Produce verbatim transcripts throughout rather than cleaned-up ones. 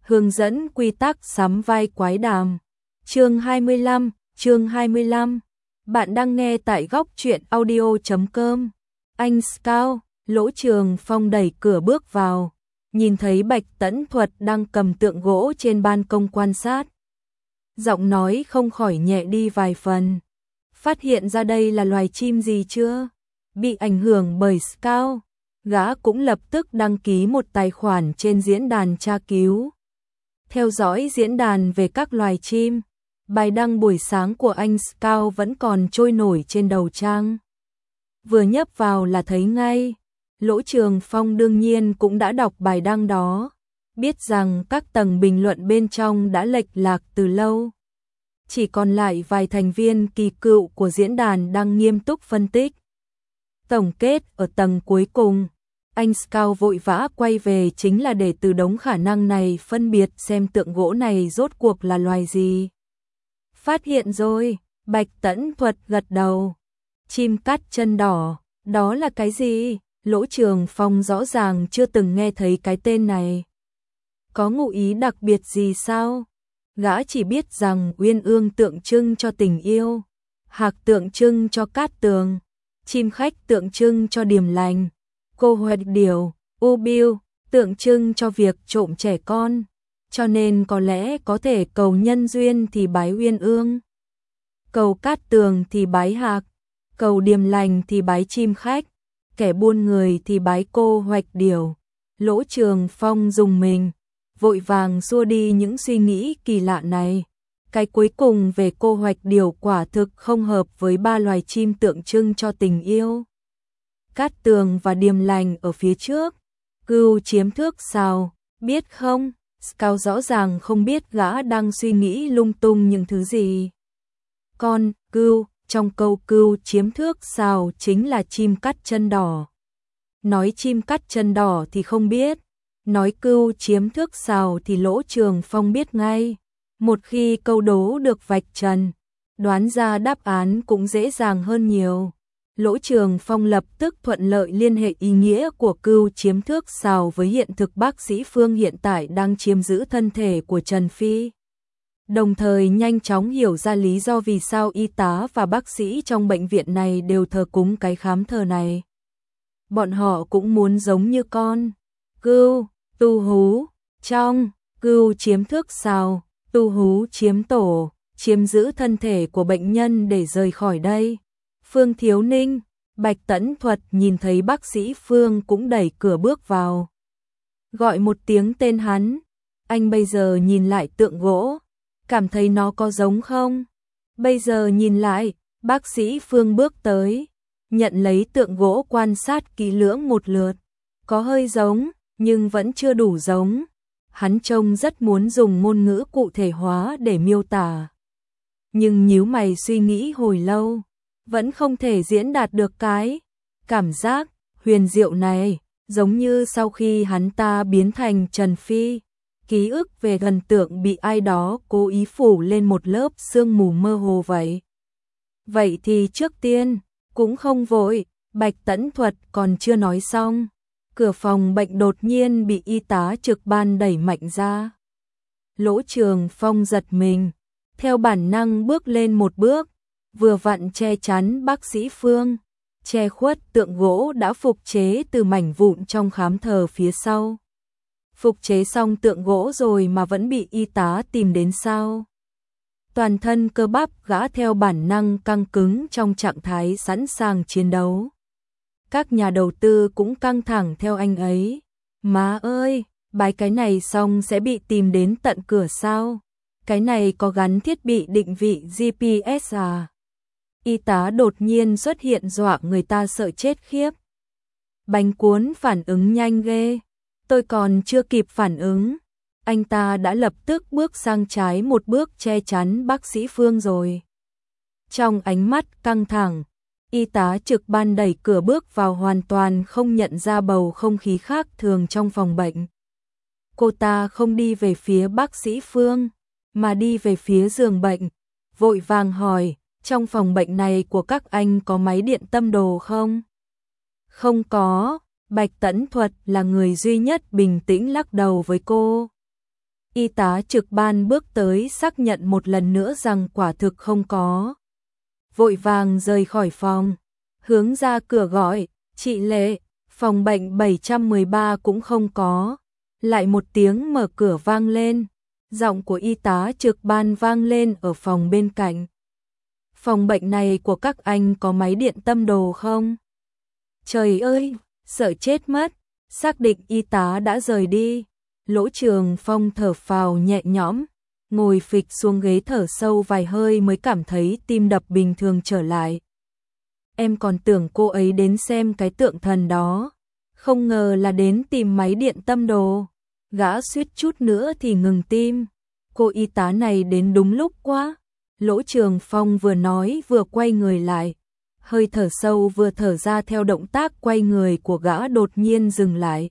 Hướng dẫn quy tắc sắm vai quái đàm. Chương hai mươi lăm, chương hai mươi lăm. Bạn đang nghe tại góc truyện audio chấm com. Anh Scout, Lỗ Trường Phong đẩy cửa bước vào, nhìn thấy Bạch Tẫn Thuật đang cầm tượng gỗ trên ban công quan sát. Giọng nói không khỏi nhẹ đi vài phần. Phát hiện ra đây là loài chim gì chưa? Bị ảnh hưởng bởi Scout, gã cũng lập tức đăng ký một tài khoản trên diễn đàn tra cứu. Theo dõi diễn đàn về các loài chim, bài đăng buổi sáng của anh Scout vẫn còn trôi nổi trên đầu trang. Vừa nhấp vào là thấy ngay, Lỗ Trường Phong đương nhiên cũng đã đọc bài đăng đó, biết rằng các tầng bình luận bên trong đã lệch lạc từ lâu. Chỉ còn lại vài thành viên kỳ cựu của diễn đàn đang nghiêm túc phân tích. Tổng kết ở tầng cuối cùng, anh Scout vội vã quay về chính là để từ đống khả năng này phân biệt xem tượng gỗ này rốt cuộc là loài gì. Phát hiện rồi, Bạch Tẫn Thuật gật đầu. Chim cắt chân đỏ, đó là cái gì? Lỗ Trường Phong rõ ràng chưa từng nghe thấy cái tên này. Có ngụ ý đặc biệt gì sao? Gã chỉ biết rằng uyên ương tượng trưng cho tình yêu, hạc tượng trưng cho cát tường, chim khách tượng trưng cho điềm lành, cô hoạch điểu, u biêu tượng trưng cho việc trộm trẻ con, cho nên có lẽ có thể cầu nhân duyên thì bái uyên ương, cầu cát tường thì bái hạc, cầu điềm lành thì bái chim khách, kẻ buôn người thì bái cô hoạch điểu. Lỗ Trường Phong dùng mình, vội vàng xua đi những suy nghĩ kỳ lạ này. Cái cuối cùng về cô hoạch điểu quả thực không hợp với ba loài chim tượng trưng cho tình yêu. Cát tường và điềm lành ở phía trước, cừu chiếm thước sào, biết không? Scout rõ ràng không biết gã đang suy nghĩ lung tung những thứ gì. Con, cừu, trong câu cừu chiếm thước sào chính là chim cắt chân đỏ. Nói chim cắt chân đỏ thì không biết, nói cừu chiếm thước sào thì Lỗ Trường Phong biết ngay. Một khi câu đố được vạch trần, đoán ra đáp án cũng dễ dàng hơn nhiều. Lỗ Trường Phong lập tức thuận lợi liên hệ ý nghĩa của cừu chiếm thước sào với hiện thực bác sĩ Phương hiện tại đang chiếm giữ thân thể của Trần Phi. Đồng thời nhanh chóng hiểu ra lý do vì sao y tá và bác sĩ trong bệnh viện này đều thờ cúng cái khám thờ này. Bọn họ cũng muốn giống như con cừu, tu hú, trong cừu chiếm thước sào, tu hú chiếm tổ, chiếm giữ thân thể của bệnh nhân để rời khỏi đây. Phương Thiếu Ninh, Bạch Tẫn Thuật nhìn thấy bác sĩ Phương cũng đẩy cửa bước vào. Gọi một tiếng tên hắn, anh bây giờ nhìn lại tượng gỗ, cảm thấy nó có giống không? Bây giờ nhìn lại, bác sĩ Phương bước tới, nhận lấy tượng gỗ quan sát kỹ lưỡng một lượt. Có hơi giống, nhưng vẫn chưa đủ giống. Hắn trông rất muốn dùng ngôn ngữ cụ thể hóa để miêu tả. Nhưng nhíu mày suy nghĩ hồi lâu, vẫn không thể diễn đạt được cái cảm giác huyền diệu này, giống như sau khi hắn ta biến thành Trần Phi, ký ức về thần tượng bị ai đó cố ý phủ lên một lớp sương mù mơ hồ vậy. Vậy thì trước tiên, cũng không vội, Bạch Tẫn Thuật còn chưa nói xong. Cửa phòng bệnh đột nhiên bị y tá trực ban đẩy mạnh ra. Lỗ Trường Phong giật mình, theo bản năng bước lên một bước, vừa vặn che chắn bác sĩ Phương, che khuất tượng gỗ đã phục chế từ mảnh vụn trong khám thờ phía sau. Phục chế xong tượng gỗ rồi mà vẫn bị y tá tìm đến sao? Toàn thân cơ bắp gã theo bản năng căng cứng trong trạng thái sẵn sàng chiến đấu. Các nhà đầu tư cũng căng thẳng theo anh ấy. Má ơi, bái cái này xong sẽ bị tìm đến tận cửa sao? Cái này có gắn thiết bị định vị giê pê ét à? Y tá đột nhiên xuất hiện dọa người ta sợ chết khiếp. Bánh cuốn phản ứng nhanh ghê. Tôi còn chưa kịp phản ứng, anh ta đã lập tức bước sang trái một bước che chắn bác sĩ Phương rồi. Trong ánh mắt căng thẳng, y tá trực ban đẩy cửa bước vào hoàn toàn không nhận ra bầu không khí khác thường trong phòng bệnh. Cô ta không đi về phía bác sĩ Phương, mà đi về phía giường bệnh, vội vàng hỏi, trong phòng bệnh này của các anh có máy điện tâm đồ không? Không có. Bạch Tẫn Thuật là người duy nhất bình tĩnh lắc đầu với cô. Y tá trực ban bước tới xác nhận một lần nữa rằng quả thực không có. Vội vàng rời khỏi phòng, hướng ra cửa gọi, chị Lệ, phòng bệnh bảy trăm mười ba cũng không có. Lại một tiếng mở cửa vang lên, giọng của y tá trực ban vang lên ở phòng bên cạnh. Phòng bệnh này của các anh có máy điện tâm đồ không? Trời ơi, sợ chết mất, xác định y tá đã rời đi. Lỗ Trường Phong thở phào nhẹ nhõm, ngồi phịch xuống ghế thở sâu vài hơi mới cảm thấy tim đập bình thường trở lại. Em còn tưởng cô ấy đến xem cái tượng thần đó, không ngờ là đến tìm máy điện tâm đồ. Gã suýt chút nữa thì ngừng tim. Cô y tá này đến đúng lúc quá. Lỗ Trường Phong vừa nói vừa quay người lại. Hơi thở sâu vừa thở ra theo động tác quay người của gã đột nhiên dừng lại.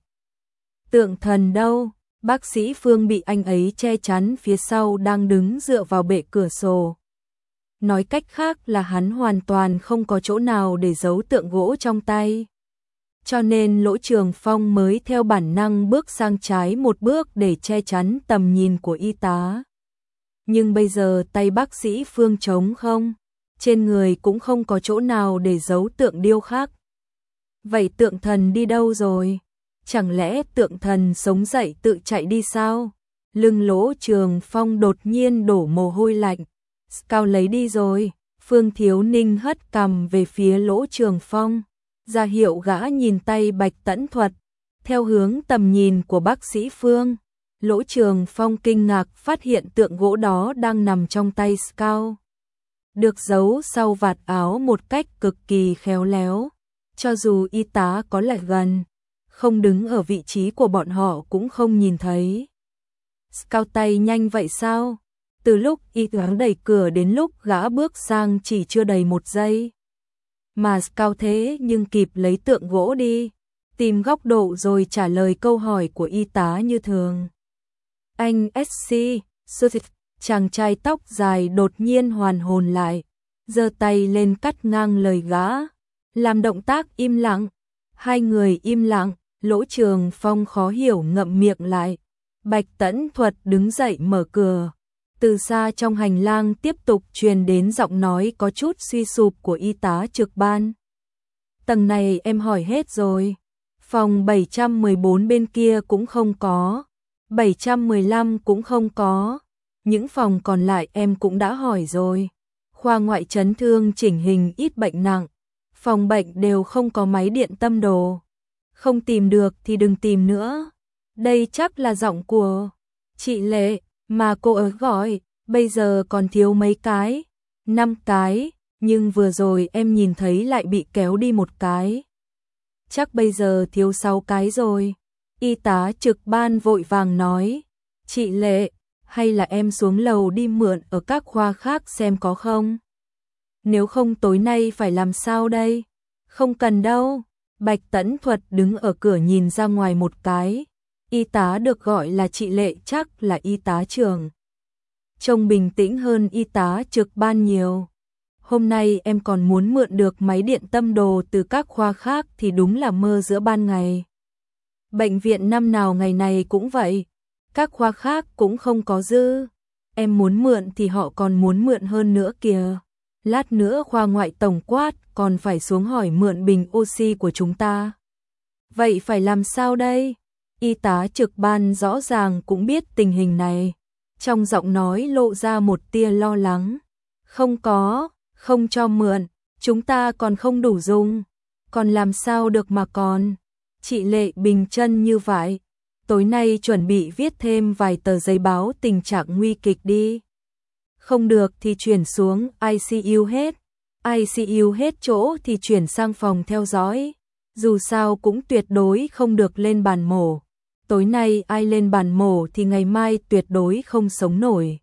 Tượng thần đâu? Bác sĩ Phương bị anh ấy che chắn phía sau đang đứng dựa vào bệ cửa sổ. Nói cách khác là hắn hoàn toàn không có chỗ nào để giấu tượng gỗ trong tay. Cho nên Lỗ Trường Phong mới theo bản năng bước sang trái một bước để che chắn tầm nhìn của y tá. Nhưng bây giờ tay bác sĩ Phương trống không, trên người cũng không có chỗ nào để giấu tượng điêu khắc. Vậy tượng thần đi đâu rồi? Chẳng lẽ tượng thần sống dậy tự chạy đi sao? Lưng Lỗ Trường Phong đột nhiên đổ mồ hôi lạnh. Cao lấy đi rồi. Phương Thiếu Ninh hất cằm về phía Lỗ Trường Phong, ra hiệu gã nhìn tay Bạch Tẫn Thuật. Theo hướng tầm nhìn của bác sĩ Phương, Lỗ Trường Phong kinh ngạc phát hiện tượng gỗ đó đang nằm trong tay Scout, được giấu sau vạt áo một cách cực kỳ khéo léo. Cho dù y tá có lại gần, không đứng ở vị trí của bọn họ cũng không nhìn thấy. Scout tay nhanh vậy sao? Từ lúc y tá đẩy cửa đến lúc gã bước sang chỉ chưa đầy một giây. Mà Scout thế nhưng kịp lấy tượng gỗ đi, tìm góc độ rồi trả lời câu hỏi của y tá như thường. Anh ét xê, chàng trai tóc dài đột nhiên hoàn hồn lại, giơ tay lên cắt ngang lời gã, làm động tác im lặng. Hai người im lặng, Lỗ Trường Phong khó hiểu ngậm miệng lại. Bạch Tẫn Thuật đứng dậy mở cửa. Từ xa trong hành lang tiếp tục truyền đến giọng nói có chút suy sụp của y tá trực ban. Tầng này em hỏi hết rồi. Phòng bảy trăm mười bốn bên kia cũng không có. bảy trăm mười lăm cũng không có. Những phòng còn lại em cũng đã hỏi rồi. Khoa ngoại chấn thương chỉnh hình ít bệnh nặng. Phòng bệnh đều không có máy điện tâm đồ. Không tìm được thì đừng tìm nữa. Đây chắc là giọng của chị Lệ mà cô ấy gọi, bây giờ còn thiếu mấy cái, năm cái, nhưng vừa rồi em nhìn thấy lại bị kéo đi một cái. Chắc bây giờ thiếu sáu cái rồi. Y tá trực ban vội vàng nói, chị Lệ, hay là em xuống lầu đi mượn ở các khoa khác xem có không? Nếu không tối nay phải làm sao đây? Không cần đâu. Bạch Tẫn Thuật đứng ở cửa nhìn ra ngoài một cái. Y tá được gọi là chị Lệ chắc là y tá trưởng. Trông bình tĩnh hơn y tá trực ban nhiều. Hôm nay em còn muốn mượn được máy điện tâm đồ từ các khoa khác thì đúng là mơ giữa ban ngày. Bệnh viện năm nào ngày này cũng vậy. Các khoa khác cũng không có dư. Em muốn mượn thì họ còn muốn mượn hơn nữa kìa. Lát nữa khoa ngoại tổng quát còn phải xuống hỏi mượn bình oxy của chúng ta. Vậy phải làm sao đây? Y tá trực ban rõ ràng cũng biết tình hình này. Trong giọng nói lộ ra một tia lo lắng. Không có, không cho mượn, chúng ta còn không đủ dùng. Còn làm sao được mà còn. Chị Lệ bình chân như vậy. Tối nay chuẩn bị viết thêm vài tờ giấy báo tình trạng nguy kịch đi. Không được thì chuyển xuống i xê u hết. i xê u hết chỗ thì chuyển sang phòng theo dõi. Dù sao cũng tuyệt đối không được lên bàn mổ. Tối nay ai lên bàn mổ thì ngày mai tuyệt đối không sống nổi.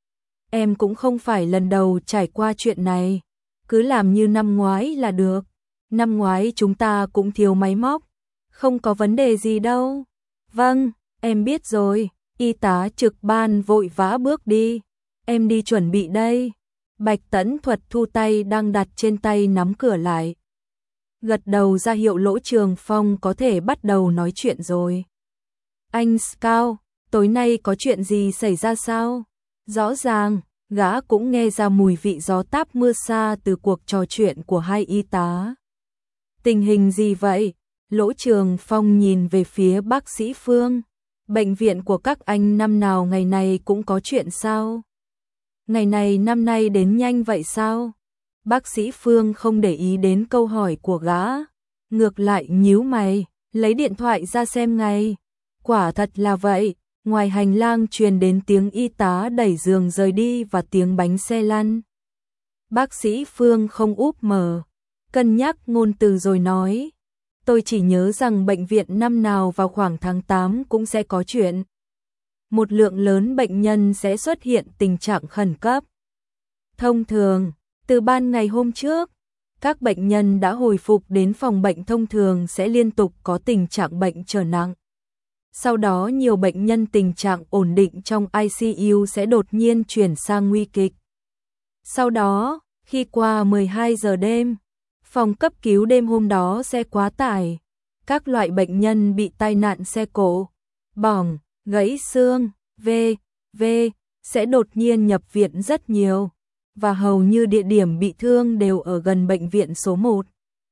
Em cũng không phải lần đầu trải qua chuyện này. Cứ làm như năm ngoái là được. Năm ngoái chúng ta cũng thiếu máy móc. Không có vấn đề gì đâu. Vâng, em biết rồi. Y tá trực ban vội vã bước đi. Em đi chuẩn bị đây. Bạch Tẫn Thuật thu tay đang đặt trên tay nắm cửa lại. Gật đầu ra hiệu Lỗ Trường Phong có thể bắt đầu nói chuyện rồi. Anh Scout, tối nay có chuyện gì xảy ra sao? Rõ ràng, gã cũng nghe ra mùi vị gió táp mưa xa từ cuộc trò chuyện của hai y tá. Tình hình gì vậy? Lỗ Trường Phong nhìn về phía bác sĩ Phương. Bệnh viện của các anh năm nào ngày này cũng có chuyện sao? Ngày này năm nay đến nhanh vậy sao? Bác sĩ Phương không để ý đến câu hỏi của gã. Ngược lại nhíu mày, lấy điện thoại ra xem ngay. Quả thật là vậy, ngoài hành lang truyền đến tiếng y tá đẩy giường rời đi và tiếng bánh xe lăn. Bác sĩ Phương không úp mở, cân nhắc ngôn từ rồi nói. Tôi chỉ nhớ rằng bệnh viện năm nào vào khoảng tháng tám cũng sẽ có chuyện. Một lượng lớn bệnh nhân sẽ xuất hiện tình trạng khẩn cấp. Thông thường, từ ban ngày hôm trước, các bệnh nhân đã hồi phục đến phòng bệnh thông thường sẽ liên tục có tình trạng bệnh trở nặng. Sau đó nhiều bệnh nhân tình trạng ổn định trong i xê u sẽ đột nhiên chuyển sang nguy kịch. Sau đó, khi qua mười hai giờ đêm, phòng cấp cứu đêm hôm đó sẽ quá tải. Các loại bệnh nhân bị tai nạn xe cộ, bỏng, gãy xương, vân vân sẽ đột nhiên nhập viện rất nhiều, và hầu như địa điểm bị thương đều ở gần bệnh viện số một.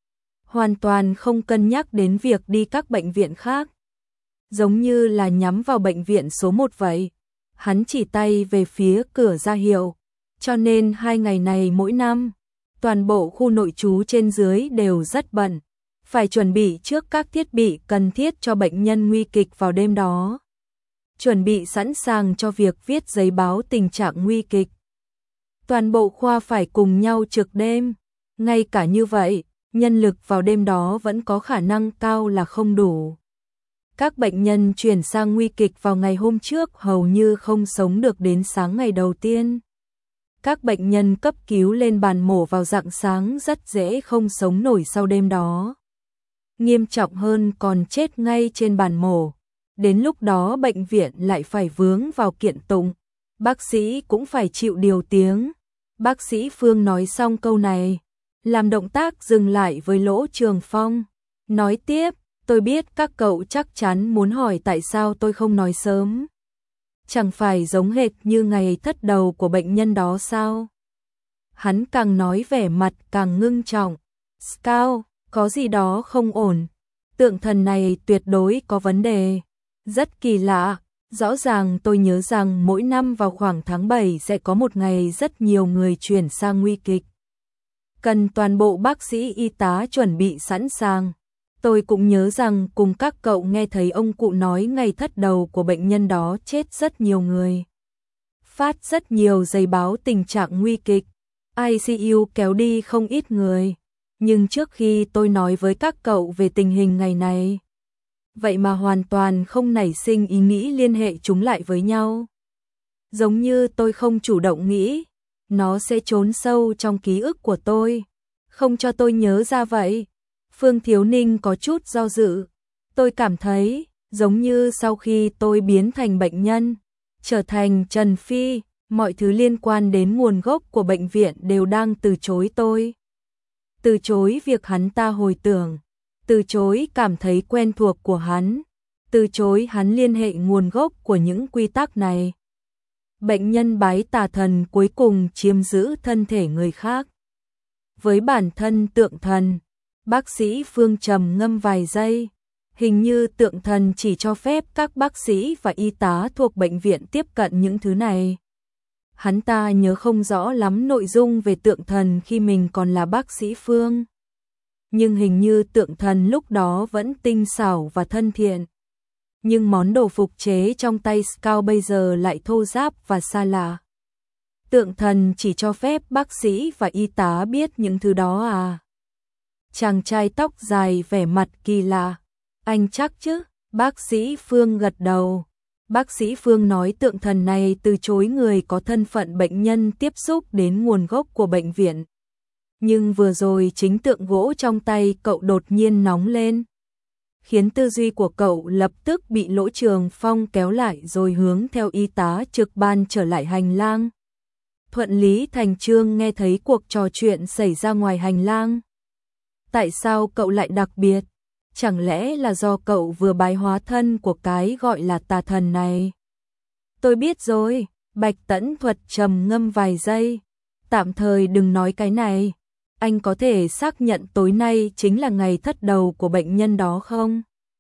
Hoàn toàn không cân nhắc đến việc đi các bệnh viện khác. Giống như là nhắm vào bệnh viện số một vậy. Hắn chỉ tay về phía cửa ra hiệu. Cho nên hai ngày này mỗi năm, toàn bộ khu nội trú trên dưới đều rất bận. Phải chuẩn bị trước các thiết bị cần thiết cho bệnh nhân nguy kịch vào đêm đó. Chuẩn bị sẵn sàng cho việc viết giấy báo tình trạng nguy kịch. Toàn bộ khoa phải cùng nhau trực đêm. Ngay cả như vậy, nhân lực vào đêm đó vẫn có khả năng cao là không đủ. Các bệnh nhân chuyển sang nguy kịch vào ngày hôm trước hầu như không sống được đến sáng ngày đầu tiên. Các bệnh nhân cấp cứu lên bàn mổ vào rạng sáng rất dễ không sống nổi sau đêm đó. Nghiêm trọng hơn còn chết ngay trên bàn mổ. Đến lúc đó bệnh viện lại phải vướng vào kiện tụng. Bác sĩ cũng phải chịu điều tiếng. Bác sĩ Phương nói xong câu này, làm động tác dừng lại với Lỗ Trường Phong. Nói tiếp, tôi biết các cậu chắc chắn muốn hỏi tại sao tôi không nói sớm. Chẳng phải giống hệt như ngày thất đầu của bệnh nhân đó sao? Hắn càng nói vẻ mặt càng ngưng trọng. Scout, có gì đó không ổn. Tượng thần này tuyệt đối có vấn đề. Rất kỳ lạ. Rõ ràng tôi nhớ rằng mỗi năm vào khoảng tháng bảy sẽ có một ngày rất nhiều người chuyển sang nguy kịch. Cần toàn bộ bác sĩ y tá chuẩn bị sẵn sàng. Tôi cũng nhớ rằng cùng các cậu nghe thấy ông cụ nói ngày thất đầu của bệnh nhân đó chết rất nhiều người. Phát rất nhiều giấy báo tình trạng nguy kịch. i xê u kéo đi không ít người. Nhưng trước khi tôi nói với các cậu về tình hình ngày này, vậy mà hoàn toàn không nảy sinh ý nghĩ liên hệ chúng lại với nhau. Giống như tôi không chủ động nghĩ, nó sẽ trốn sâu trong ký ức của tôi, không cho tôi nhớ ra vậy. Phương Thiếu Ninh có chút do dự. Tôi cảm thấy, giống như sau khi tôi biến thành bệnh nhân, trở thành Trần Phi, mọi thứ liên quan đến nguồn gốc của bệnh viện đều đang từ chối tôi. Từ chối việc hắn ta hồi tưởng, từ chối cảm thấy quen thuộc của hắn, từ chối hắn liên hệ nguồn gốc của những quy tắc này. Bệnh nhân bái tà thần cuối cùng chiếm giữ thân thể người khác. Với bản thân tượng thần, bác sĩ Phương trầm ngâm vài giây, hình như tượng thần chỉ cho phép các bác sĩ và y tá thuộc bệnh viện tiếp cận những thứ này. Hắn ta nhớ không rõ lắm nội dung về tượng thần khi mình còn là bác sĩ Phương. Nhưng hình như tượng thần lúc đó vẫn tinh xảo và thân thiện. Nhưng món đồ phục chế trong tay Scout bây giờ lại thô ráp và xa lạ. Tượng thần chỉ cho phép bác sĩ và y tá biết những thứ đó à? Chàng trai tóc dài vẻ mặt kỳ lạ. Anh chắc chứ? Bác sĩ Phương gật đầu. Bác sĩ Phương nói tượng thần này từ chối người có thân phận bệnh nhân tiếp xúc đến nguồn gốc của bệnh viện. Nhưng vừa rồi chính tượng gỗ trong tay cậu đột nhiên nóng lên, khiến tư duy của cậu lập tức bị Lỗ Trường Phong kéo lại rồi hướng theo y tá trực ban trở lại hành lang. Thuận lý thành chương nghe thấy cuộc trò chuyện xảy ra ngoài hành lang. Tại sao cậu lại đặc biệt? Chẳng lẽ là do cậu vừa bái hóa thân của cái gọi là tà thần này? Tôi biết rồi, Bạch Tẫn Thuật trầm ngâm vài giây. Tạm thời đừng nói cái này. Anh có thể xác nhận tối nay chính là ngày thất đầu của bệnh nhân đó không?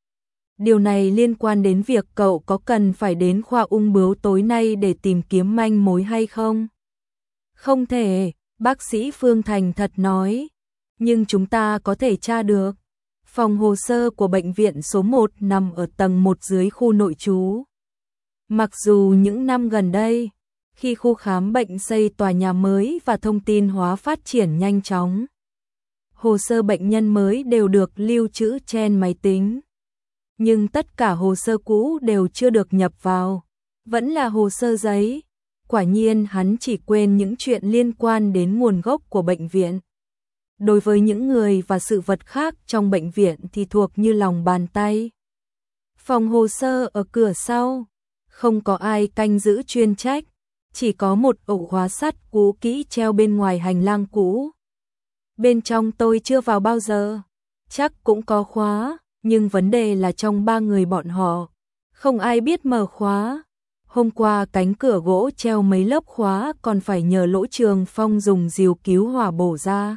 Điều này liên quan đến việc cậu có cần phải đến khoa ung bướu tối nay để tìm kiếm manh mối hay không? Không thể, bác sĩ Phương thành thật nói. Nhưng chúng ta có thể tra được. Phòng hồ sơ của bệnh viện số một nằm ở tầng một dưới khu nội trú. Mặc dù những năm gần đây, khi khu khám bệnh xây tòa nhà mới và thông tin hóa phát triển nhanh chóng, hồ sơ bệnh nhân mới đều được lưu trữ trên máy tính. Nhưng tất cả hồ sơ cũ đều chưa được nhập vào, vẫn là hồ sơ giấy. Quả nhiên hắn chỉ quên những chuyện liên quan đến nguồn gốc của bệnh viện. Đối với những người và sự vật khác trong bệnh viện thì thuộc như lòng bàn tay. Phòng hồ sơ ở cửa sau, không có ai canh giữ chuyên trách, chỉ có một ổ khóa sắt cũ kỹ treo bên ngoài hành lang cũ. Bên trong tôi chưa vào bao giờ, chắc cũng có khóa, nhưng vấn đề là trong ba người bọn họ, không ai biết mở khóa. Hôm qua cánh cửa gỗ treo mấy lớp khóa còn phải nhờ Lỗ Trường Phong dùng rìu cứu hỏa bổ ra.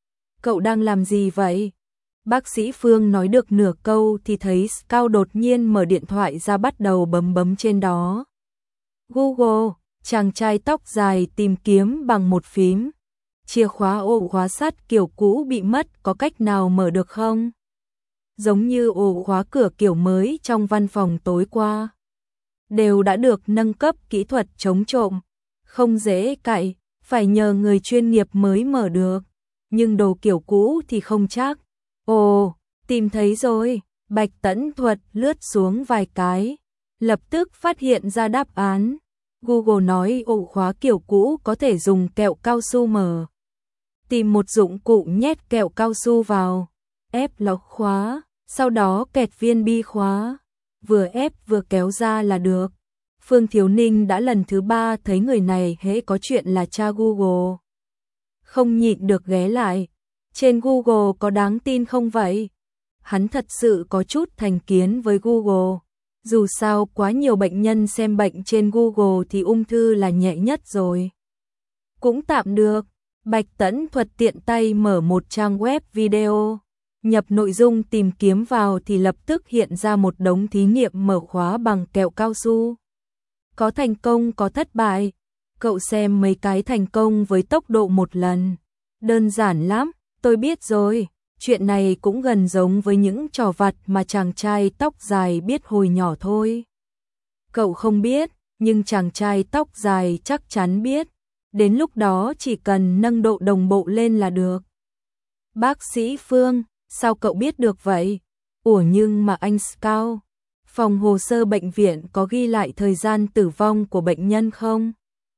Cậu đang làm gì vậy? Bác sĩ Phương nói được nửa câu thì thấy Scout đột nhiên mở điện thoại ra bắt đầu bấm bấm trên đó. Google, chàng trai tóc dài tìm kiếm bằng một phím. Chìa khóa ổ khóa sắt kiểu cũ bị mất có cách nào mở được không? Giống như ổ khóa cửa kiểu mới trong văn phòng tối qua. Đều đã được nâng cấp kỹ thuật chống trộm. Không dễ cậy, phải nhờ người chuyên nghiệp mới mở được. Nhưng đồ kiểu cũ thì không chắc. Ồ, tìm thấy rồi. Bạch Tẫn Thuật lướt xuống vài cái, lập tức phát hiện ra đáp án. Google nói ổ khóa kiểu cũ có thể dùng kẹo cao su mở. Tìm một dụng cụ nhét kẹo cao su vào, ép lọc khóa, sau đó kẹt viên bi khóa. Vừa ép vừa kéo ra là được. Phương Thiếu Ninh đã lần thứ ba thấy người này hễ có chuyện là tra Google. Không nhịn được ghé lại. Trên Google có đáng tin không vậy? Hắn thật sự có chút thành kiến với Google. Dù sao quá nhiều bệnh nhân xem bệnh trên Google thì ung thư là nhẹ nhất rồi. Cũng tạm được. Bạch Tẫn Thuật tiện tay mở một trang web video. Nhập nội dung tìm kiếm vào thì lập tức hiện ra một đống thí nghiệm mở khóa bằng kẹo cao su. Có thành công có thất bại. Cậu xem mấy cái thành công với tốc độ một lần. Đơn giản lắm, tôi biết rồi. Chuyện này cũng gần giống với những trò vặt mà chàng trai tóc dài biết hồi nhỏ thôi. Cậu không biết, nhưng chàng trai tóc dài chắc chắn biết. Đến lúc đó chỉ cần nâng độ đồng bộ lên là được. Bác sĩ Phương, sao cậu biết được vậy? Ủa nhưng mà anh Scout, phòng hồ sơ bệnh viện có ghi lại thời gian tử vong của bệnh nhân không?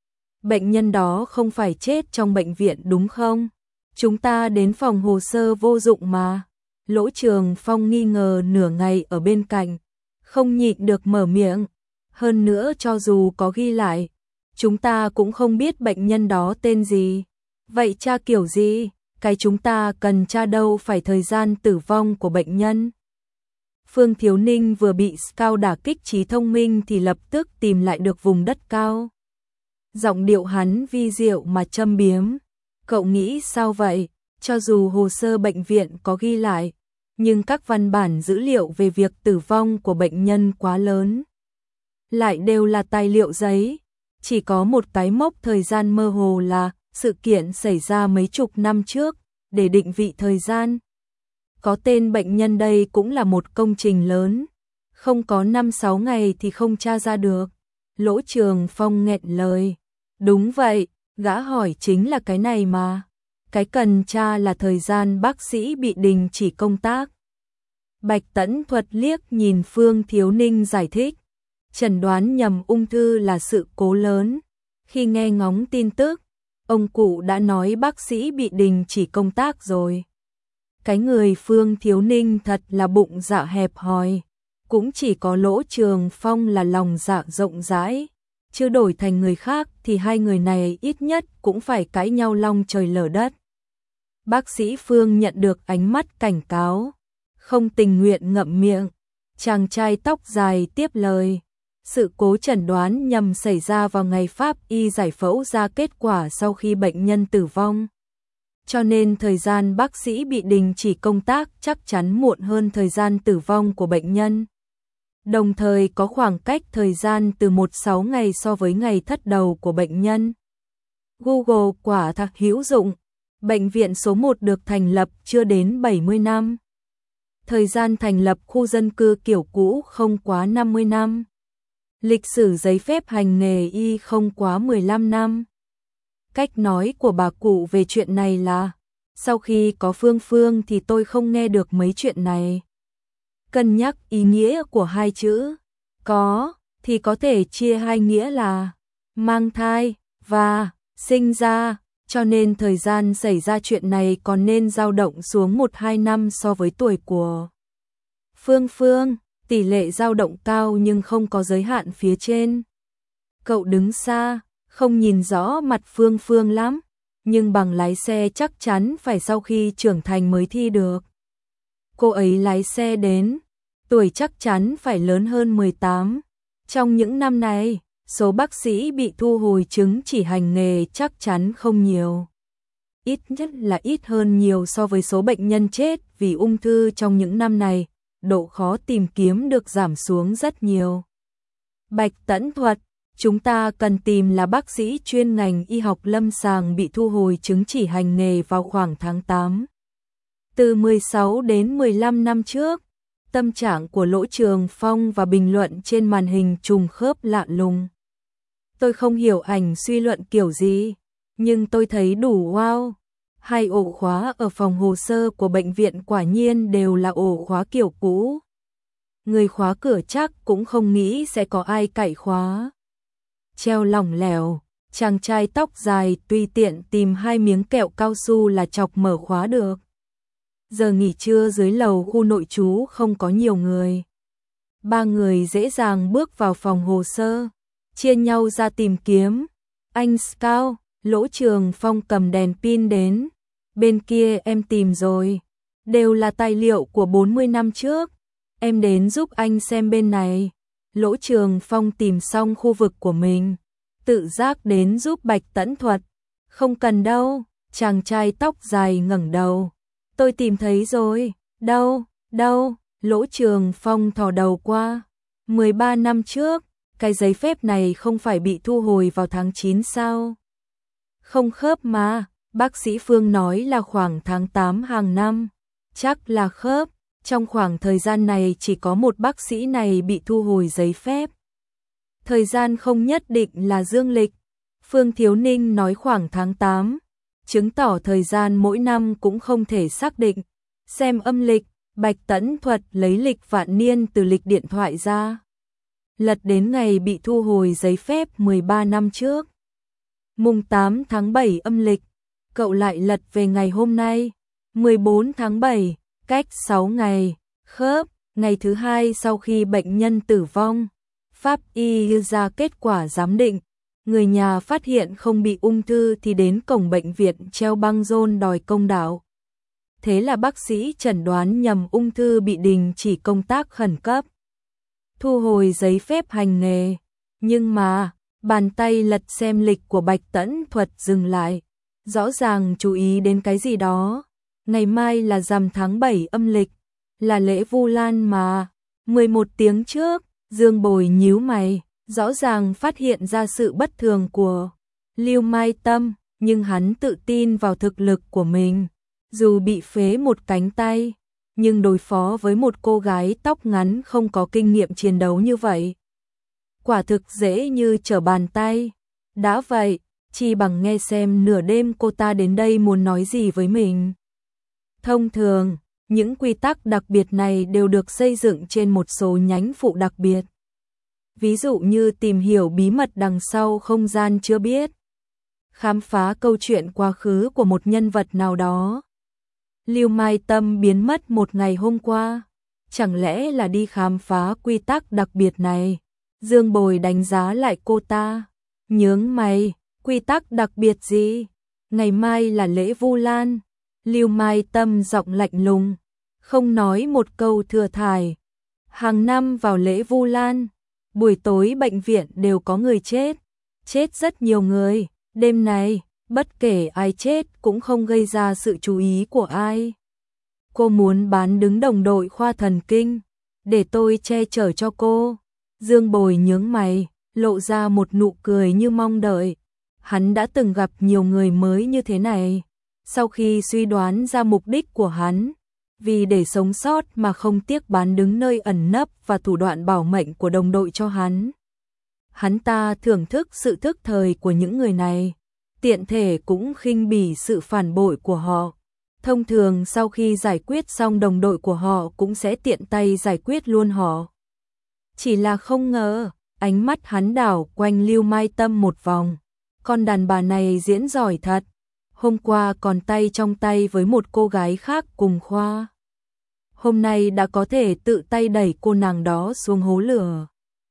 Bệnh nhân đó không phải chết trong bệnh viện đúng không? Chúng ta đến phòng hồ sơ vô dụng mà. Lỗ Trường Phong nghi ngờ nửa ngày ở bên cạnh, không nhịn được mở miệng. Hơn nữa cho dù có ghi lại, chúng ta cũng không biết bệnh nhân đó tên gì. Vậy tra kiểu gì? Cái chúng ta cần tra đâu phải thời gian tử vong của bệnh nhân. Phương Thiếu Ninh vừa bị Scout đả kích trí thông minh thì lập tức tìm lại được vùng đất cao. Giọng điệu hắn vi diệu mà châm biếm. Cậu nghĩ sao vậy? Cho dù hồ sơ bệnh viện có ghi lại, nhưng các văn bản dữ liệu về việc tử vong của bệnh nhân quá lớn. Lại đều là tài liệu giấy. Chỉ có một cái mốc thời gian mơ hồ là sự kiện xảy ra mấy chục năm trước, để định vị thời gian. Có tên bệnh nhân đây cũng là một công trình lớn. Không có năm sáu ngày thì không tra ra được. Lỗ Trường Phong nghẹn lời. Đúng vậy, gã hỏi chính là cái này mà. Cái cần tra là thời gian bác sĩ bị đình chỉ công tác. Bạch Tẫn Thuật liếc nhìn Phương Thiếu Ninh giải thích. Chẩn đoán nhầm ung thư là sự cố lớn. Khi nghe ngóng tin tức, ông cụ đã nói bác sĩ bị đình chỉ công tác rồi. Cái người Phương Thiếu Ninh thật là bụng dạ hẹp hòi. Cũng chỉ có Lỗ Trường Phong là lòng dạ rộng rãi. Chứ đổi thành người khác thì hai người này ít nhất cũng phải cãi nhau long trời lở đất. Bác sĩ Phương nhận được ánh mắt cảnh cáo, không tình nguyện ngậm miệng. Chàng trai tóc dài tiếp lời. Sự cố chẩn đoán nhầm xảy ra vào ngày pháp y giải phẫu ra kết quả sau khi bệnh nhân tử vong. Cho nên thời gian bác sĩ bị đình chỉ công tác chắc chắn muộn hơn thời gian tử vong của bệnh nhân. Đồng thời có khoảng cách thời gian từ một phẩy sáu ngày so với ngày thất đầu của bệnh nhân. Google quả thật hữu dụng. Bệnh viện số một được thành lập chưa đến bảy mươi năm. Thời gian thành lập khu dân cư kiểu cũ không quá năm mươi năm. Lịch sử giấy phép hành nghề y không quá mười lăm năm. Cách nói của bà cụ về chuyện này là, sau khi có Phương Phương thì tôi không nghe được mấy chuyện này. Cân nhắc ý nghĩa của hai chữ có thì có thể chia hai nghĩa là mang thai và sinh ra, cho nên thời gian xảy ra chuyện này còn nên dao động xuống một hai năm so với tuổi của Phương Phương. Tỷ lệ dao động cao nhưng không có giới hạn phía trên. Cậu đứng xa, không nhìn rõ mặt Phương Phương lắm, nhưng bằng lái xe chắc chắn phải sau khi trưởng thành mới thi được. Cô ấy lái xe đến, tuổi chắc chắn phải lớn hơn mười tám. Trong những năm này, số bác sĩ bị thu hồi chứng chỉ hành nghề chắc chắn không nhiều. Ít nhất là ít hơn nhiều so với số bệnh nhân chết vì ung thư trong những năm này. Độ khó tìm kiếm được giảm xuống rất nhiều. Bạch Tẫn Thuật, chúng ta cần tìm là bác sĩ chuyên ngành y học lâm sàng bị thu hồi chứng chỉ hành nghề vào khoảng tháng tám. Từ mười sáu đến mười lăm năm trước, tâm trạng của Lỗ Trường Phong và bình luận trên màn hình trùng khớp lạ lùng. Tôi không hiểu ảnh suy luận kiểu gì, nhưng tôi thấy đủ wow. Hai ổ khóa ở phòng hồ sơ của bệnh viện quả nhiên đều là ổ khóa kiểu cũ. Người khóa cửa chắc cũng không nghĩ sẽ có ai cậy khóa. Treo lỏng lẻo, chàng trai tóc dài tùy tiện tìm hai miếng kẹo cao su là chọc mở khóa được. Giờ nghỉ trưa dưới lầu khu nội trú không có nhiều người. Ba người dễ dàng bước vào phòng hồ sơ, chia nhau ra tìm kiếm. Anh Scout, Lỗ Trường Phong cầm đèn pin đến. Bên kia em tìm rồi. Đều là tài liệu của bốn mươi năm trước. Em đến giúp anh xem bên này. Lỗ Trường Phong tìm xong khu vực của mình, tự giác đến giúp Bạch Tẫn Thuật. Không cần đâu, chàng trai tóc dài ngẩng đầu. Tôi tìm thấy rồi. Đâu, đâu, Lỗ Trường Phong thò đầu qua. mười ba năm trước, cái giấy phép này không phải bị thu hồi vào tháng chín sao? Không khớp mà, bác sĩ Phương nói là khoảng tháng tám hàng năm. Chắc là khớp, trong khoảng thời gian này chỉ có một bác sĩ này bị thu hồi giấy phép. Thời gian không nhất định là dương lịch. Phương Thiếu Ninh nói khoảng tháng tám, chứng tỏ thời gian mỗi năm cũng không thể xác định. Xem âm lịch, Bạch Tẫn Thuật lấy lịch vạn niên từ lịch điện thoại ra. Lật đến ngày bị thu hồi giấy phép mười ba năm trước. Mùng tám tháng bảy âm lịch, cậu lại lật về ngày hôm nay, mười bốn tháng bảy, cách sáu ngày, khớp, ngày thứ hai sau khi bệnh nhân tử vong. Pháp y ra kết quả giám định, người nhà phát hiện không bị ung thư thì đến cổng bệnh viện treo băng rôn đòi công đạo. Thế là bác sĩ chẩn đoán nhầm ung thư bị đình chỉ công tác khẩn cấp. Thu hồi giấy phép hành nghề, nhưng mà bàn tay lật xem lịch của Bạch Tẫn Thuật dừng lại, rõ ràng chú ý đến cái gì đó. Ngày mai là rằm tháng bảy âm lịch, là lễ Vu Lan mà. mười một tiếng trước, Dương Bồi nhíu mày, rõ ràng phát hiện ra sự bất thường của Lưu Mai Tâm, nhưng hắn tự tin vào thực lực của mình. Dù bị phế một cánh tay, nhưng đối phó với một cô gái tóc ngắn không có kinh nghiệm chiến đấu như vậy, quả thực dễ như trở bàn tay. Đã vậy, chi bằng nghe xem nửa đêm cô ta đến đây muốn nói gì với mình. Thông thường, những quy tắc đặc biệt này đều được xây dựng trên một số nhánh phụ đặc biệt. Ví dụ như tìm hiểu bí mật đằng sau không gian chưa biết, khám phá câu chuyện quá khứ của một nhân vật nào đó. Lưu Mai Tâm biến mất một ngày hôm qua, chẳng lẽ là đi khám phá quy tắc đặc biệt này? Dương Bồi đánh giá lại cô ta, nhướng mày, quy tắc đặc biệt gì? Ngày mai là lễ Vu Lan. Lưu Mai Tâm giọng lạnh lùng, không nói một câu thừa thải. Hàng năm vào lễ Vu Lan, Buổi tối bệnh viện đều có người chết, chết rất nhiều người, đêm này, bất kể ai chết cũng không gây ra sự chú ý của ai. Cô muốn bán đứng đồng đội khoa thần kinh, để tôi che chở cho cô. Dương Bồi nhướng mày, lộ ra một nụ cười như mong đợi. Hắn đã từng gặp nhiều người mới như thế này. Sau khi suy đoán ra mục đích của hắn, vì để sống sót mà không tiếc bán đứng nơi ẩn nấp và thủ đoạn bảo mệnh của đồng đội cho hắn. Hắn ta thưởng thức sự thức thời của những người này, tiện thể cũng khinh bỉ sự phản bội của họ. Thông thường sau khi giải quyết xong đồng đội của họ cũng sẽ tiện tay giải quyết luôn họ. Chỉ là không ngờ, ánh mắt hắn đảo quanh Lưu Mai Tâm một vòng. Con đàn bà này diễn giỏi thật. Hôm qua còn tay trong tay với một cô gái khác cùng khoa. Hôm nay đã có thể tự tay đẩy cô nàng đó xuống hố lửa.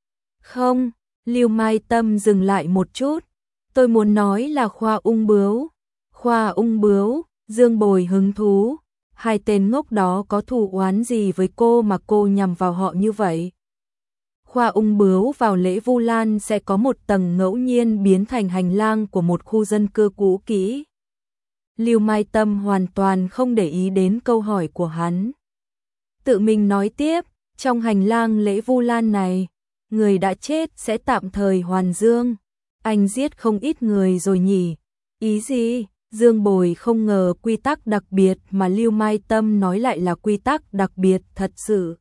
Không, Lưu Mai Tâm dừng lại một chút. Tôi muốn nói là khoa ung bướu. Khoa ung bướu, Dương Bồi hứng thú. Hai tên ngốc đó có thù oán gì với cô mà cô nhằm vào họ như vậy? Khoa ung bướu vào lễ Vu Lan sẽ có một tầng ngẫu nhiên biến thành hành lang của một khu dân cư cũ kỹ. Lưu Mai Tâm hoàn toàn không để ý đến câu hỏi của hắn. Tự mình nói tiếp, trong hành lang lễ Vu Lan này, người đã chết sẽ tạm thời hoàn dương. Anh giết không ít người rồi nhỉ? Ý gì? Dương Bồi không ngờ quy tắc đặc biệt mà Lưu Mai Tâm nói lại là quy tắc đặc biệt thật sự.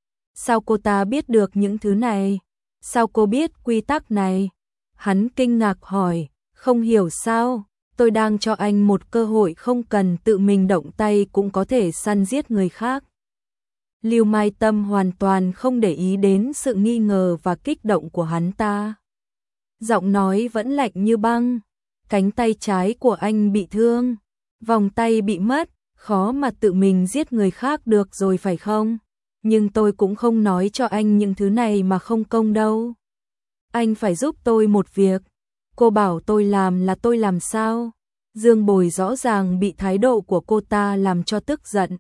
Sao cô ta biết được những thứ này? Sao cô biết quy tắc này? Hắn kinh ngạc hỏi, không hiểu sao? Tôi đang cho anh một cơ hội không cần tự mình động tay cũng có thể săn giết người khác. Lưu Mai Tâm hoàn toàn không để ý đến sự nghi ngờ và kích động của hắn ta. Giọng nói vẫn lạnh như băng. Cánh tay trái của anh bị thương, vòng tay bị mất, khó mà tự mình giết người khác được rồi phải không? Nhưng tôi cũng không nói cho anh những thứ này mà không công đâu. Anh phải giúp tôi một việc. Cô bảo tôi làm là tôi làm sao? Dương Bồi rõ ràng bị thái độ của cô ta làm cho tức giận.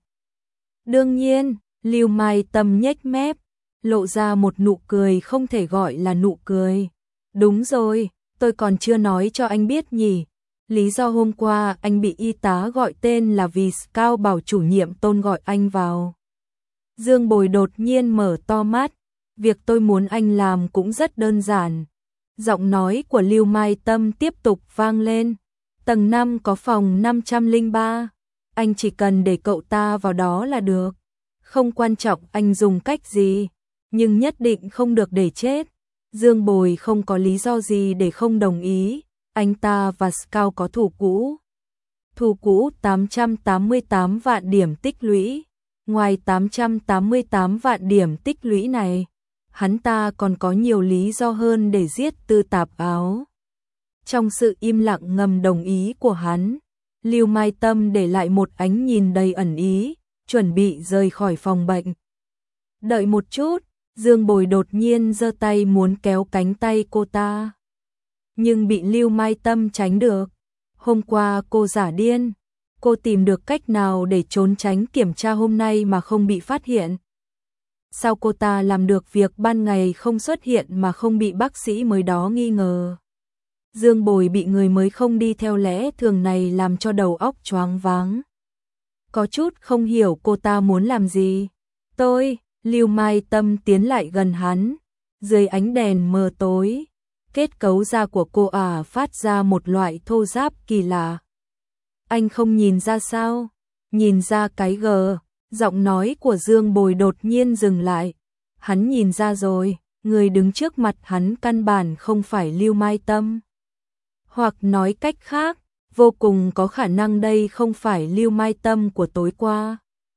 Đương nhiên, Lưu Mai Tâm nhếch mép, lộ ra một nụ cười không thể gọi là nụ cười. Đúng rồi, tôi còn chưa nói cho anh biết nhỉ. Lý do hôm qua anh bị y tá gọi tên là vì Scout bảo chủ nhiệm Tôn gọi anh vào. Dương Bồi đột nhiên mở to mắt. Việc tôi muốn anh làm cũng rất đơn giản. Giọng nói của Lưu Mai Tâm tiếp tục vang lên. Tầng năm có phòng năm trăm lẻ ba. Anh chỉ cần để cậu ta vào đó là được. Không quan trọng anh dùng cách gì, nhưng nhất định không được để chết. Dương Bồi không có lý do gì để không đồng ý. Anh ta và Scout có thù cũ. Thù cũ tám trăm tám mươi tám vạn điểm tích lũy. Ngoài tám trăm tám mươi tám vạn điểm tích lũy này, hắn ta còn có nhiều lý do hơn để giết Tư Tạp Áo. Trong sự im lặng ngầm đồng ý của hắn, Lưu Mai Tâm để lại một ánh nhìn đầy ẩn ý, chuẩn bị rời khỏi phòng bệnh. Đợi một chút, Dương Bồi đột nhiên giơ tay muốn kéo cánh tay cô ta. Nhưng bị Lưu Mai Tâm tránh được. Hôm qua cô giả điên. Cô tìm được cách nào để trốn tránh kiểm tra hôm nay mà không bị phát hiện? Sao cô ta làm được việc ban ngày không xuất hiện mà không bị bác sĩ mới đó nghi ngờ? Dương Bồi bị người mới không đi theo lẽ thường này làm cho đầu óc choáng váng. Có chút không hiểu cô ta muốn làm gì. Tôi, Lưu Mai Tâm tiến lại gần hắn. Dưới ánh đèn mờ tối, kết cấu da của cô ả phát ra một loại thô ráp kỳ lạ. Anh không nhìn ra sao? Nhìn ra cái gờ. Giọng nói của Dương Bồi đột nhiên dừng lại. Hắn nhìn ra rồi, người đứng trước mặt hắn căn bản không phải Lưu Mai Tâm. Hoặc nói cách khác, vô cùng có khả năng đây không phải Lưu Mai Tâm của tối qua.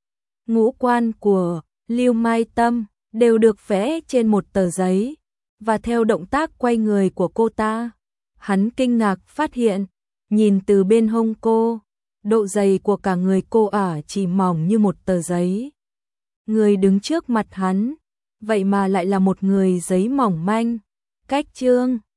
Ngũ quan của Lưu Mai Tâm đều được vẽ trên một tờ giấy, và theo động tác quay người của cô ta, hắn kinh ngạc phát hiện, nhìn từ bên hông cô, độ dày của cả người cô ả chỉ mỏng như một tờ giấy. Người đứng trước mặt hắn, vậy mà lại là một người giấy mỏng manh. Cách chương